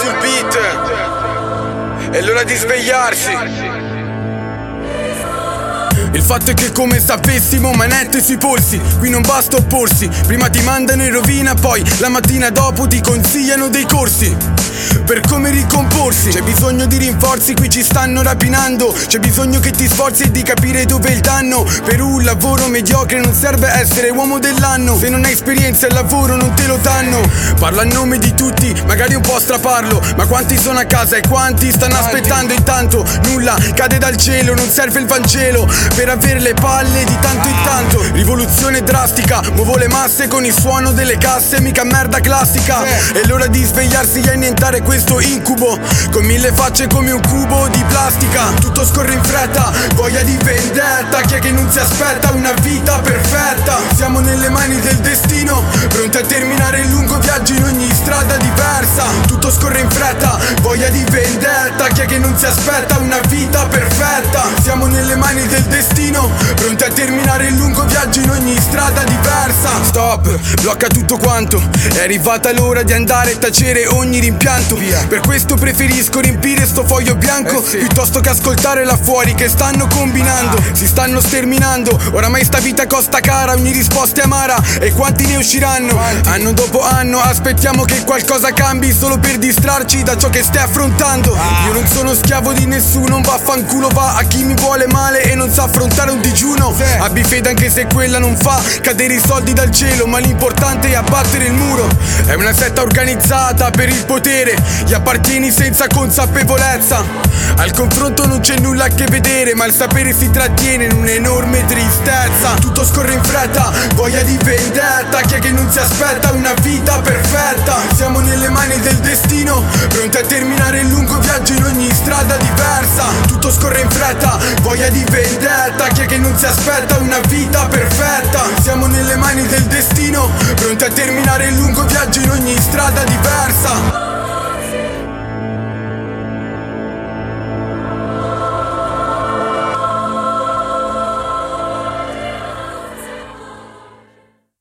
sul beat. È l'ora di svegliarsi. Il fatto è che come se avessimo manette sui polsi, qui non basta opporsi. Prima ti mandano in rovina, poi la mattina dopo ti consigliano dei corsi per come ricomporsi. C'è bisogno di rinforzi, qui ci stanno rapinando. C'è bisogno che ti sforzi e di capire dove è il danno. Per un lavoro mediocre non serve essere uomo dell'anno. Se non hai esperienza il lavoro non te lo danno. Parlo a nome di tutti, magari un po' straparlo, ma quanti sono a casa e quanti stanno aspettando? Intanto nulla cade dal cielo, non serve il Vangelo per avere le palle di tanto in tanto. Rivoluzione drastica, muovo le masse con il suono delle casse, mica merda classica. È l'ora di svegliarsi e annientare questo incubo, con mille facce come un cubo di plastica. Tutto scorre in fretta, voglia di vendetta. Chi è che non si aspetta una vita perfetta? Siamo nelle mani del destino, pronti a terminare il lungo viaggio in ogni strada diversa. Tutto scorre in fretta, voglia di vendetta. Chi è che non si aspetta una vita perfetta? Siamo nelle mani del destino, pronti a terminare il lungo viaggio in ogni strada diversa. Stop, blocca tutto quanto. È arrivata l'ora di andare a tacere ogni rimpianto. Per questo preferisco riempire sto foglio bianco piuttosto che ascoltare là fuori che stanno combinando. Si stanno sterminando, oramai sta vita costa cara, ogni risposta è amara. E quanti ne usciranno? Anno dopo anno aspettiamo che qualcosa cambi solo per distrarci da ciò che stai affrontando. Io non sono schiavo di nessuno, vaffanculo va a chi mi vuole male e non sa affrontare un digiuno. Abbi fede anche se quella non fa cadere i soldi dal cielo, ma l'importante è abbattere il muro. È una setta organizzata per il potere, gli appartieni senza consapevolezza. Al confronto non c'è nulla a che vedere, ma il sapere si trattiene in un'enorme tristezza. Tutto scorre in fretta, voglia di vendetta. Chi è che non si aspetta una vita perfetta? Siamo nelle mani del destino, pronti a terminare il lungo viaggio in ogni strada diversa. Tutto scorre in fretta, voglia di vendetta. Chi è che non si aspetta una vita perfetta? Siamo nelle mani del destino, pronti a terminare il lungo viaggio in ogni strada diversa.